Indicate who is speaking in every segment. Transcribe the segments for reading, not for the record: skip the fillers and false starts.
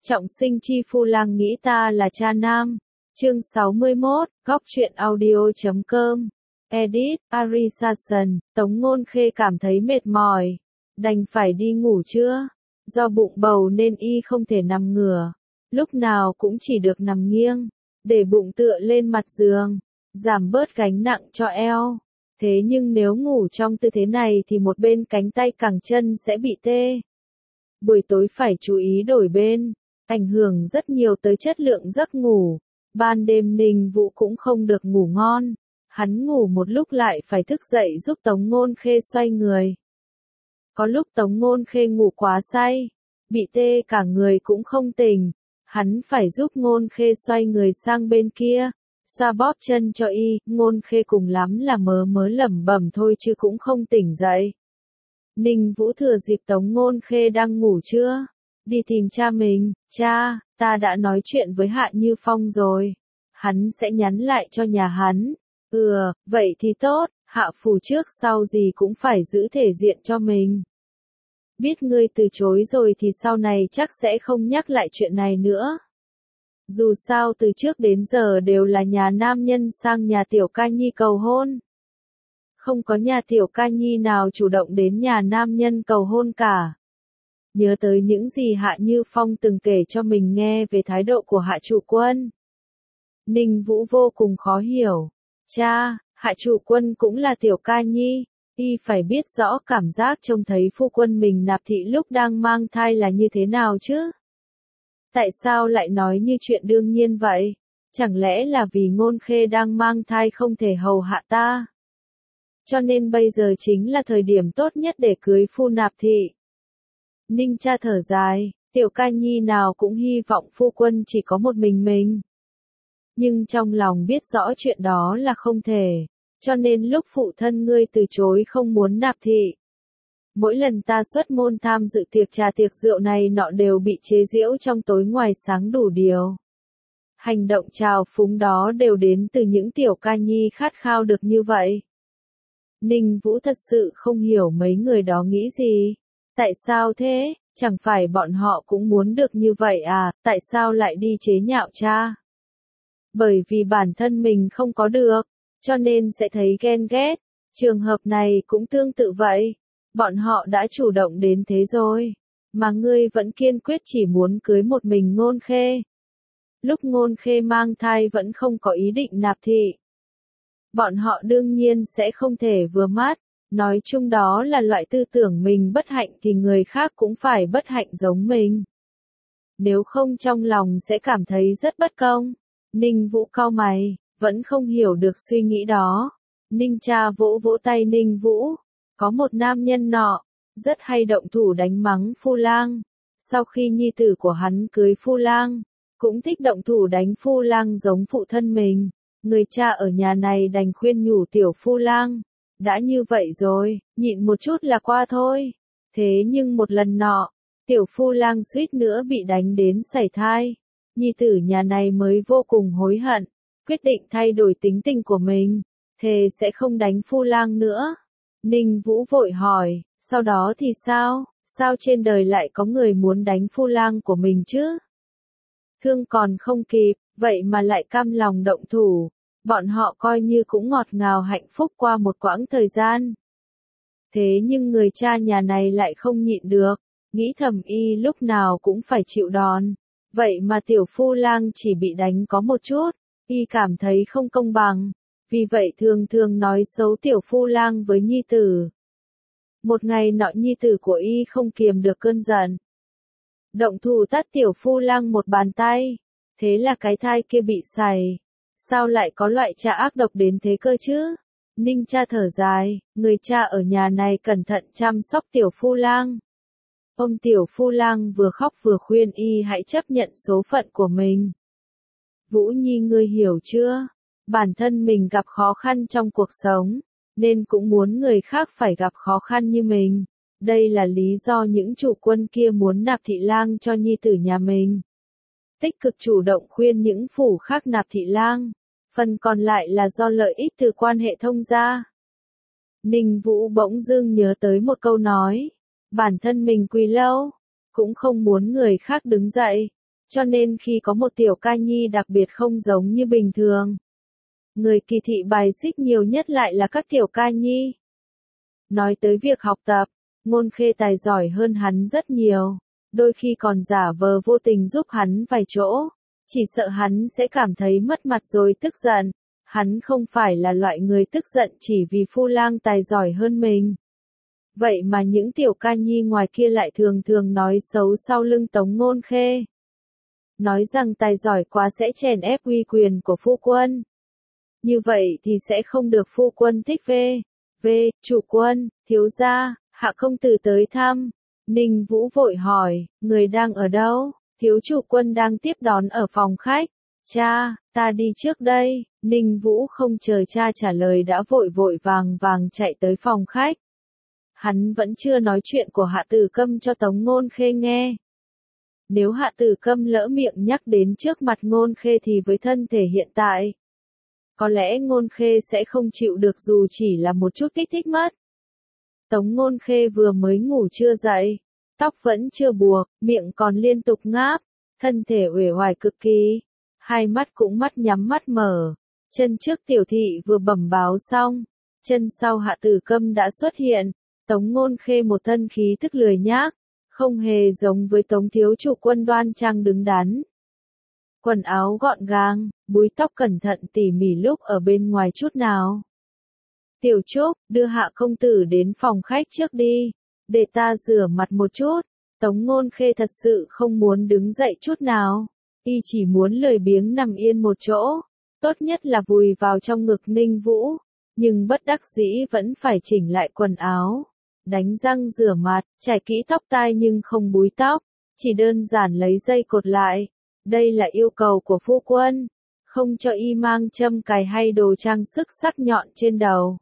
Speaker 1: Trọng sinh chi phu lang nghĩ ta là cha nam. Chương 61, góc truyện audio.com. Edit, Arisason, Tống Ngôn Khê cảm thấy mệt mỏi. Đành phải đi ngủ trưa. Do bụng bầu nên y không thể nằm ngửa. Lúc nào cũng chỉ được nằm nghiêng. Để bụng tựa lên mặt giường. Giảm bớt gánh nặng cho eo. Thế nhưng nếu ngủ trong tư thế này thì một bên cánh tay cẳng chân sẽ bị tê. Buổi tối phải chú ý đổi bên. Ảnh hưởng rất nhiều tới chất lượng giấc ngủ. Ban đêm Ninh Vũ cũng không được ngủ ngon. Hắn ngủ một lúc lại phải thức dậy giúp Tống Ngôn Khê xoay người. Có lúc Tống Ngôn Khê ngủ quá say, bị tê cả người cũng không tỉnh. Hắn phải giúp Ngôn Khê xoay người sang bên kia, xoa bóp chân cho y. Ngôn Khê cùng lắm là mớ lẩm bẩm thôi chứ cũng không tỉnh dậy. Ninh Vũ thừa dịp Tống Ngôn Khê đang ngủ trưa, đi tìm cha mình. Cha, ta đã nói chuyện với Hạ Như Phong rồi. Hắn sẽ nhắn lại cho nhà hắn. Vậy thì tốt, Hạ Phủ trước sau gì cũng phải giữ thể diện cho mình. Biết ngươi từ chối rồi thì sau này chắc sẽ không nhắc lại chuyện này nữa. Dù sao từ trước đến giờ đều là nhà nam nhân sang nhà Tiểu Ca Nhi cầu hôn. Không có nhà Tiểu Ca Nhi nào chủ động đến nhà nam nhân cầu hôn cả. Nhớ tới những gì Hạ Như Phong từng kể cho mình nghe về thái độ của Hạ Chủ Quân. Ninh Vũ vô cùng khó hiểu. Cha, Hạ Chủ Quân cũng là Tiểu Ca Nhi, y phải biết rõ cảm giác trông thấy phu quân mình nạp thị lúc đang mang thai là như thế nào chứ? Tại sao lại nói như chuyện đương nhiên vậy? Chẳng lẽ là vì Ngôn Khê đang mang thai không thể hầu hạ ta? Cho nên bây giờ chính là thời điểm tốt nhất để cưới phu nạp thị. Ninh cha thở dài, Tiểu Ca Nhi nào cũng hy vọng phu quân chỉ có một mình. Nhưng trong lòng biết rõ chuyện đó là không thể, cho nên lúc phụ thân ngươi từ chối không muốn nạp thị. Mỗi lần ta xuất môn tham dự tiệc trà tiệc rượu này nọ đều bị chế giễu trong tối ngoài sáng đủ điều. Hành động trào phúng đó đều đến từ những Tiểu Ca Nhi khát khao được như vậy. Ninh Vũ thật sự không hiểu mấy người đó nghĩ gì. Tại sao thế? Chẳng phải bọn họ cũng muốn được như vậy à? Tại sao lại đi chế nhạo cha? Bởi vì bản thân mình không có được, cho nên sẽ thấy ghen ghét. Trường hợp này cũng tương tự vậy. Bọn họ đã chủ động đến thế rồi, mà ngươi vẫn kiên quyết chỉ muốn cưới một mình Ngôn Khê. Lúc Ngôn Khê mang thai vẫn không có ý định nạp thị. Bọn họ đương nhiên sẽ không thể vừa mắt. Nói chung đó là loại tư tưởng mình bất hạnh thì người khác cũng phải bất hạnh giống mình. Nếu không trong lòng sẽ cảm thấy rất bất công. Ninh Vũ cau mày, vẫn không hiểu được suy nghĩ đó. Ninh cha vỗ vỗ tay Ninh Vũ. Có một nam nhân nọ, rất hay động thủ đánh mắng phu lang. Sau khi nhi tử của hắn cưới phu lang, cũng thích động thủ đánh phu lang giống phụ thân mình. Người cha ở nhà này đành khuyên nhủ tiểu phu lang. Đã như vậy rồi, nhịn một chút là qua thôi. Thế nhưng một lần nọ, tiểu phu lang suýt nữa bị đánh đến sảy thai. Nhi tử nhà này mới vô cùng hối hận, quyết định thay đổi tính tình của mình, thề sẽ không đánh phu lang nữa. Ninh Vũ vội hỏi, sau đó thì sao? Sao trên đời lại có người muốn đánh phu lang của mình chứ? Thương còn không kịp, vậy mà lại cam lòng động thủ. Bọn họ coi như cũng ngọt ngào hạnh phúc qua một quãng thời gian. Thế nhưng người cha nhà này lại không nhịn được, nghĩ thầm y lúc nào cũng phải chịu đòn. Vậy mà tiểu phu lang chỉ bị đánh có một chút, y cảm thấy không công bằng. Vì vậy thường nói xấu tiểu phu lang với nhi tử. Một ngày nọ nhi tử của y không kiềm được cơn giận. Động thủ tát tiểu phu lang một bàn tay. Thế là cái thai kia bị sảy. Sao lại có loại cha ác độc đến thế cơ chứ? Ninh cha thở dài, người cha ở nhà này cẩn thận chăm sóc tiểu phu lang. Ông tiểu phu lang vừa khóc vừa khuyên y hãy chấp nhận số phận của mình. Vũ Nhi ngươi hiểu chưa? Bản thân mình gặp khó khăn trong cuộc sống, nên cũng muốn người khác phải gặp khó khăn như mình. Đây là lý do những chủ quân kia muốn nạp thị lang cho nhi tử nhà mình. Tích cực chủ động khuyên những phủ khác nạp thị lang. Phần còn lại là do lợi ích từ quan hệ thông gia. Ninh Vũ bỗng dưng nhớ tới một câu nói. Bản thân mình quỳ lâu, cũng không muốn người khác đứng dậy. cho nên khi có một tiểu ca nhi đặc biệt không giống như bình thường. Người kỳ thị bài xích nhiều nhất lại là các tiểu ca nhi. Nói tới việc học tập, Ngôn Khê tài giỏi hơn hắn rất nhiều, đôi khi còn giả vờ vô tình giúp hắn vài chỗ, chỉ sợ hắn sẽ cảm thấy mất mặt rồi tức giận. Hắn không phải là loại người tức giận chỉ vì Phu Lang tài giỏi hơn mình. Vậy mà những tiểu ca nhi ngoài kia lại thường thường nói xấu sau lưng Tống Ngôn Khê. Nói rằng tài giỏi quá sẽ chèn ép uy quyền của phu quân. Như vậy thì sẽ không được phu quân thích. Chủ quân, thiếu gia, hạ công tử tới thăm. Ninh Vũ vội hỏi, người đang ở đâu? Thiếu chủ quân đang tiếp đón ở phòng khách. Cha, ta đi trước đây. Ninh Vũ không chờ cha trả lời đã vội vội vàng vàng chạy tới phòng khách. Hắn vẫn chưa nói chuyện của Hạ Tử Câm cho Tống Ngôn Khê nghe. Nếu Hạ Tử Câm lỡ miệng nhắc đến trước mặt Ngôn Khê thì với thân thể hiện tại, có lẽ Ngôn Khê sẽ không chịu được dù chỉ là một chút kích thích mất. Tống Ngôn Khê vừa mới ngủ chưa dậy, tóc vẫn chưa buộc, miệng còn liên tục ngáp, thân thể uể oải cực kỳ, hai mắt cũng mắt nhắm mắt mở. Chân trước tiểu thị vừa bẩm báo xong, chân sau Hạ Tử Câm đã xuất hiện. Tống Ngôn Khê một thân khí thức lười nhác, không hề giống với Tống thiếu chủ quân đoan trang đứng đắn. Quần áo gọn gàng, búi tóc cẩn thận tỉ mỉ lúc ở bên ngoài chút nào. Tiểu Trúc, đưa Hạ công tử đến phòng khách trước đi, để ta rửa mặt một chút. Tống Ngôn Khê thật sự không muốn đứng dậy chút nào, y chỉ muốn lười biếng nằm yên một chỗ, tốt nhất là vùi vào trong ngực Ninh Vũ, nhưng bất đắc dĩ vẫn phải chỉnh lại quần áo. Đánh răng rửa mặt, chải kỹ tóc tai nhưng không búi tóc, chỉ đơn giản lấy dây cột lại. Đây là yêu cầu của phu quân, không cho y mang châm cài hay đồ trang sức sắc nhọn trên đầu.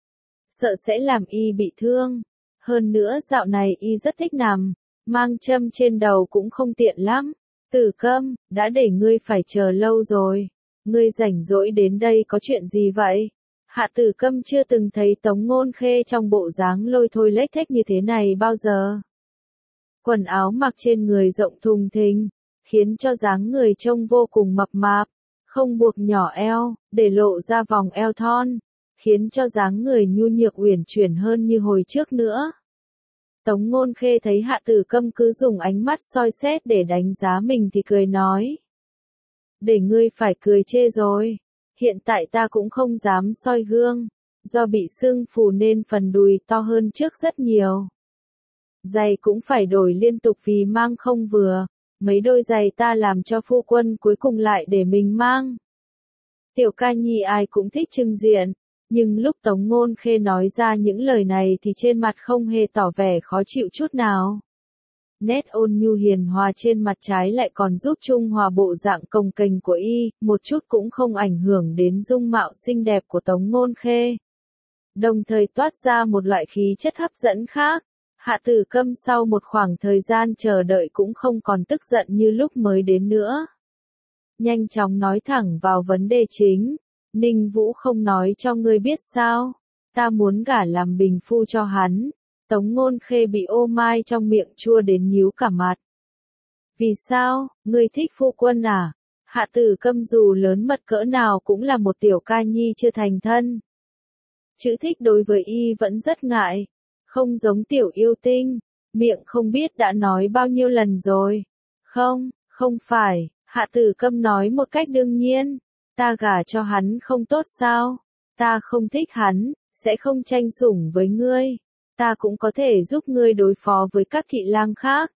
Speaker 1: Sợ sẽ làm y bị thương. Hơn nữa dạo này y rất thích nằm, mang châm trên đầu cũng không tiện lắm. Tử Câm, đã để ngươi phải chờ lâu rồi. Ngươi rảnh rỗi đến đây có chuyện gì vậy? Hạ Tử Câm chưa từng thấy Tống Ngôn Khê trong bộ dáng lôi thôi lếch thếch như thế này bao giờ. Quần áo mặc trên người rộng thùng thình, khiến cho dáng người trông vô cùng mập mạp, không buộc nhỏ eo, để lộ ra vòng eo thon, khiến cho dáng người nhu nhược uyển chuyển hơn như hồi trước nữa. Tống Ngôn Khê thấy Hạ Tử Câm cứ dùng ánh mắt soi xét để đánh giá mình thì cười nói. Để ngươi phải cười chê rồi. Hiện tại ta cũng không dám soi gương, do bị sưng phù nên phần đùi to hơn trước rất nhiều. Giày cũng phải đổi liên tục vì mang không vừa, mấy đôi giày ta làm cho phu quân cuối cùng lại để mình mang. Tiểu ca nhi ai cũng thích trưng diện, nhưng lúc Tống Ngôn Khê nói ra những lời này thì trên mặt không hề tỏ vẻ khó chịu chút nào. Nét ôn nhu hiền hòa trên mặt trái lại còn giúp trung hòa bộ dạng cồng kềnh của y, một chút cũng không ảnh hưởng đến dung mạo xinh đẹp của Tống Ngôn Khê. Đồng thời toát ra một loại khí chất hấp dẫn khác. Hạ Tử Câm sau một khoảng thời gian chờ đợi cũng không còn tức giận như lúc mới đến nữa. Nhanh chóng nói thẳng vào vấn đề chính. Ninh Vũ không nói cho ngươi biết sao? Ta muốn gả làm bình phu cho hắn. Tống Ngôn Khê bị ô mai trong miệng chua đến nhíu cả mặt. Vì sao, ngươi thích phu quân à? Hạ Tử Câm dù lớn mật cỡ nào cũng là một tiểu ca nhi chưa thành thân. Chữ thích đối với y vẫn rất ngại, không giống tiểu yêu tinh, miệng không biết đã nói bao nhiêu lần rồi. Không phải, Hạ Tử Câm nói một cách đương nhiên, ta gả cho hắn không tốt sao? Ta không thích hắn, sẽ không tranh sủng với ngươi. Ta cũng có thể giúp ngươi đối phó với các thị lang khác.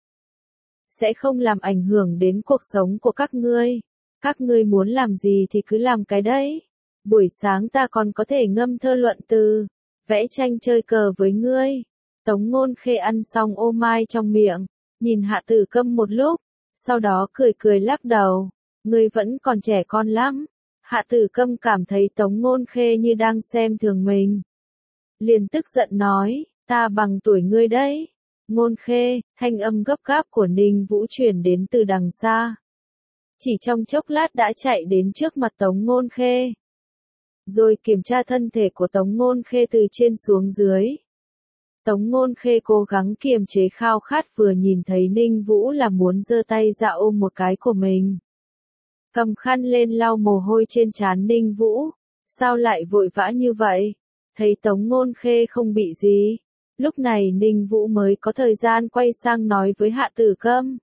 Speaker 1: Sẽ không làm ảnh hưởng đến cuộc sống của các ngươi. Các ngươi muốn làm gì thì cứ làm cái đấy. Buổi sáng ta còn có thể ngâm thơ luận từ, vẽ tranh chơi cờ với ngươi. Tống Ngôn Khê ăn xong ô mai trong miệng, nhìn Hạ Tử Câm một lúc, sau đó cười cười lắc đầu. Ngươi vẫn còn trẻ con lắm. Hạ Tử Câm cảm thấy Tống Ngôn Khê như đang xem thường mình. Liền tức giận nói. Ta bằng tuổi ngươi đấy. Ngôn Khê, thanh âm gấp gáp của Ninh Vũ truyền đến từ đằng xa. Chỉ trong chốc lát đã chạy đến trước mặt Tống Ngôn Khê. Rồi kiểm tra thân thể của Tống Ngôn Khê từ trên xuống dưới. Tống Ngôn Khê cố gắng kiềm chế khao khát vừa nhìn thấy Ninh Vũ là muốn giơ tay ra ôm một cái của mình. Cầm khăn lên lau mồ hôi trên trán Ninh Vũ, sao lại vội vã như vậy? Thấy Tống Ngôn Khê không bị gì. Lúc này Ninh Vũ mới có thời gian quay sang nói với Hạ Tử Câm.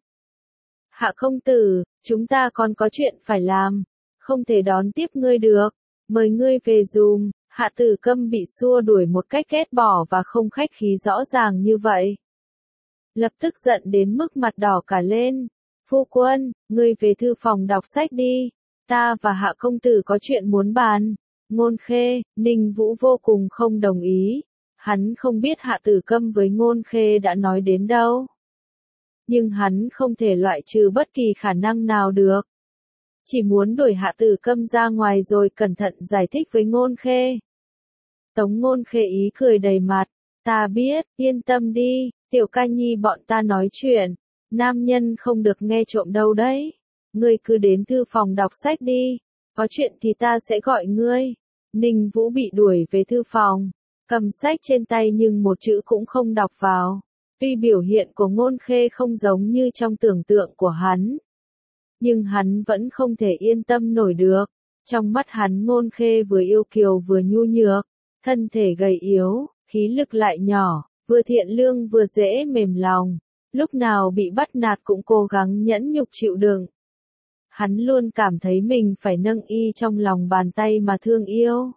Speaker 1: Hạ công tử, chúng ta còn có chuyện phải làm, không thể đón tiếp ngươi được, mời ngươi về giùm. Hạ Tử Câm bị xua đuổi một cách ghét bỏ và không khách khí rõ ràng như vậy. Lập tức giận đến mức mặt đỏ cả lên. Phu quân, ngươi về thư phòng đọc sách đi, ta và Hạ công tử có chuyện muốn bàn. Ngôn Khê, Ninh Vũ vô cùng không đồng ý. Hắn không biết Hạ Tử Câm với Ngôn Khê đã nói đến đâu. Nhưng hắn không thể loại trừ bất kỳ khả năng nào được. Chỉ muốn đuổi Hạ Tử Câm ra ngoài rồi cẩn thận giải thích với Ngôn Khê. Tống Ngôn Khê ý cười đầy mặt. Ta biết, yên tâm đi, Tiểu Ca Nhi bọn ta nói chuyện. Nam nhân không được nghe trộm đâu đấy. Ngươi cứ đến thư phòng đọc sách đi. Có chuyện thì ta sẽ gọi ngươi. Ninh Vũ bị đuổi về thư phòng. Cầm sách trên tay nhưng một chữ cũng không đọc vào. Tuy biểu hiện của Ngôn Khê không giống như trong tưởng tượng của hắn. Nhưng hắn vẫn không thể yên tâm nổi được. Trong mắt hắn Ngôn Khê vừa yêu kiều vừa nhu nhược. Thân thể gầy yếu, khí lực lại nhỏ, vừa thiện lương vừa dễ mềm lòng. Lúc nào bị bắt nạt cũng cố gắng nhẫn nhục chịu đựng. Hắn luôn cảm thấy mình phải nâng y trong lòng bàn tay mà thương yêu.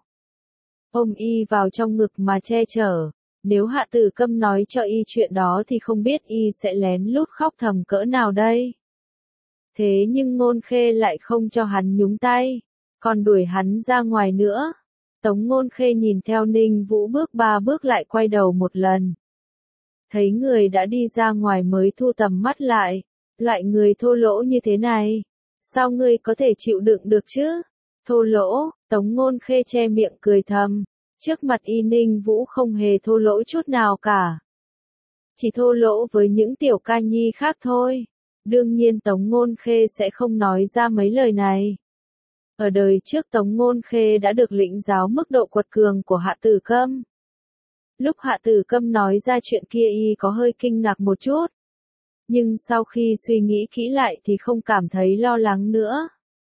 Speaker 1: Ôm y vào trong ngực mà che chở. Nếu Hạ Tử Câm nói cho y chuyện đó thì không biết y sẽ lén lút khóc thầm cỡ nào đây. Thế nhưng Ngôn Khê lại không cho hắn nhúng tay, còn đuổi hắn ra ngoài nữa. Tống Ngôn Khê nhìn theo Ninh Vũ bước 3 bước lại quay đầu một lần. Thấy người đã đi ra ngoài mới thu tầm mắt lại. Loại người thô lỗ như thế này, sao ngươi có thể chịu đựng được chứ? Thô lỗ, Tống Ngôn Khê che miệng cười thầm. Trước mặt y Ninh Vũ không hề thô lỗ chút nào cả. Chỉ thô lỗ với những Tiểu Ca Nhi khác thôi. Đương nhiên Tống Ngôn Khê sẽ không nói ra mấy lời này. Ở đời trước Tống Ngôn Khê đã được lĩnh giáo mức độ quật cường của Hạ Tử Câm. Lúc Hạ Tử Câm nói ra chuyện kia y có hơi kinh ngạc một chút. Nhưng sau khi suy nghĩ kỹ lại thì không cảm thấy lo lắng nữa.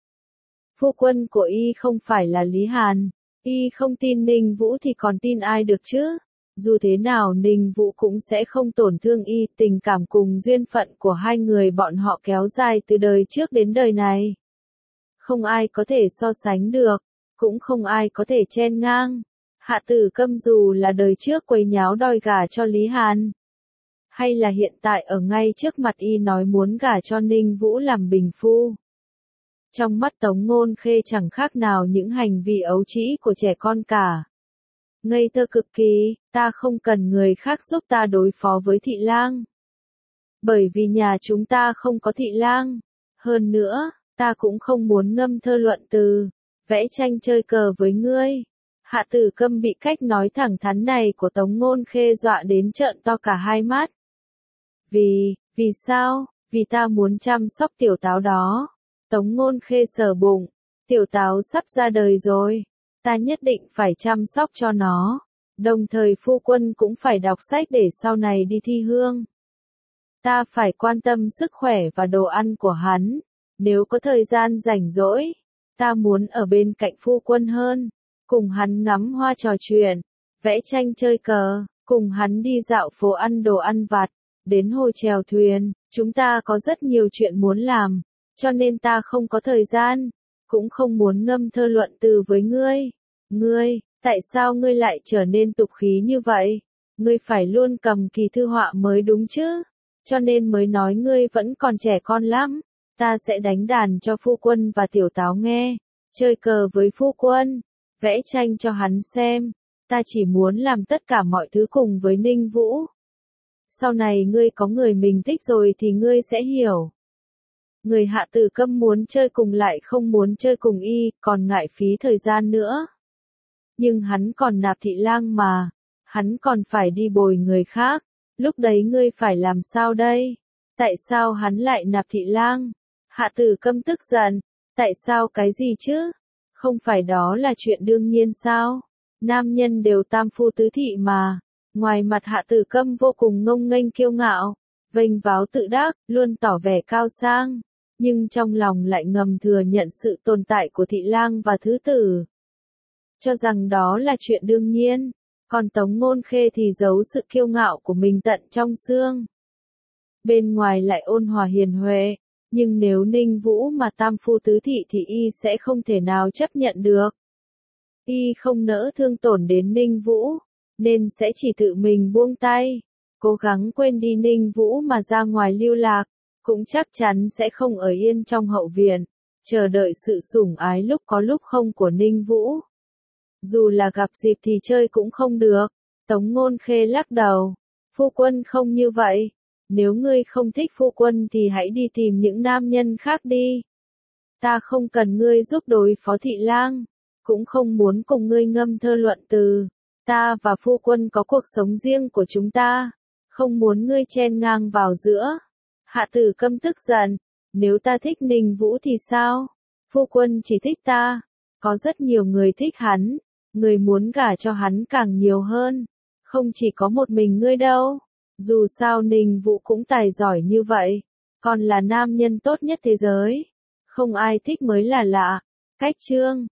Speaker 1: Phu quân của y không phải là Lý Hàn. Y không tin Ninh Vũ thì còn tin ai được chứ? Dù thế nào Ninh Vũ cũng sẽ không tổn thương y, tình cảm cùng duyên phận của hai người bọn họ kéo dài từ đời trước đến đời này. Không ai có thể so sánh được, cũng không ai có thể chen ngang. Hạ Tử Câm dù là đời trước quấy nháo đòi gả cho Lý Hàn, hay là hiện tại ở ngay trước mặt y nói muốn gả cho Ninh Vũ làm bình phu. Trong mắt Tống Ngôn Khê chẳng khác nào những hành vi ấu trĩ của trẻ con cả. Ngây thơ cực kỳ, ta không cần người khác giúp ta đối phó với thị lang. Bởi vì nhà chúng ta không có thị lang. Hơn nữa, ta cũng không muốn ngâm thơ luận từ, vẽ tranh chơi cờ với ngươi. Hạ Tử Câm bị cách nói thẳng thắn này của Tống Ngôn Khê dọa đến trợn to cả hai mắt. Vì sao? Vì ta muốn chăm sóc tiểu táo đó. Tống Ngôn Khê sờ bụng, tiểu táo sắp ra đời rồi, ta nhất định phải chăm sóc cho nó, đồng thời phu quân cũng phải đọc sách để sau này đi thi hương. Ta phải quan tâm sức khỏe và đồ ăn của hắn, nếu có thời gian rảnh rỗi, ta muốn ở bên cạnh phu quân hơn, cùng hắn ngắm hoa trò chuyện, vẽ tranh chơi cờ, cùng hắn đi dạo phố ăn đồ ăn vặt, đến hồ chèo thuyền, chúng ta có rất nhiều chuyện muốn làm. Cho nên ta không có thời gian, cũng không muốn ngâm thơ luận từ với ngươi. Ngươi, tại sao ngươi lại trở nên tục khí như vậy? Ngươi phải luôn cầm kỳ thư họa mới đúng chứ? Cho nên mới nói ngươi vẫn còn trẻ con lắm. Ta sẽ đánh đàn cho phu quân và tiểu táo nghe, chơi cờ với phu quân, vẽ tranh cho hắn xem. Ta chỉ muốn làm tất cả mọi thứ cùng với Ninh Vũ. Sau này ngươi có người mình thích rồi thì ngươi sẽ hiểu. Người Hạ Tử Câm muốn chơi cùng lại không muốn chơi cùng y, còn ngại phí thời gian nữa. Nhưng hắn còn nạp thị lang mà, hắn còn phải đi bồi người khác, lúc đấy ngươi phải làm sao đây? Tại sao hắn lại nạp thị lang? Hạ Tử Câm tức giận, tại sao cái gì chứ? Không phải đó là chuyện đương nhiên sao? Nam nhân đều tam phu tứ thị mà, Ngoài mặt Hạ Tử Câm vô cùng ngông nghênh kiêu ngạo, vênh váo tự đắc, luôn tỏ vẻ cao sang, nhưng trong lòng lại ngầm thừa nhận sự tồn tại của thị lang và thứ tử, cho rằng đó là chuyện đương nhiên, còn Tống Ngôn Khê thì giấu sự kiêu ngạo của mình tận trong xương. Bên ngoài lại ôn hòa hiền huệ, nhưng nếu Ninh Vũ mà tam phu tứ thị thì y sẽ không thể nào chấp nhận được. Y không nỡ thương tổn đến Ninh Vũ, nên sẽ chỉ tự mình buông tay, cố gắng quên đi Ninh Vũ mà ra ngoài lưu lạc, cũng chắc chắn sẽ không ở yên trong hậu viện, chờ đợi sự sủng ái lúc có lúc không của Ninh Vũ. Dù là gặp dịp thì chơi cũng không được. Tống Ngôn Khê lắc đầu. Phu quân không như vậy. Nếu ngươi không thích phu quân thì hãy đi tìm những nam nhân khác đi. Ta không cần ngươi giúp đối phó thị lang. Cũng không muốn cùng ngươi ngâm thơ luận từ. Ta và phu quân có cuộc sống riêng của chúng ta. Không muốn ngươi chen ngang vào giữa. Hạ Tử Câm tức giận. Nếu ta thích Ninh Vũ thì sao? Phu quân chỉ thích ta. Có rất nhiều người thích hắn. Người muốn gả cho hắn càng nhiều hơn. Không chỉ có một mình ngươi đâu. Dù sao Ninh Vũ cũng tài giỏi như vậy. Còn là nam nhân tốt nhất thế giới. Không ai thích mới là lạ. Cách chương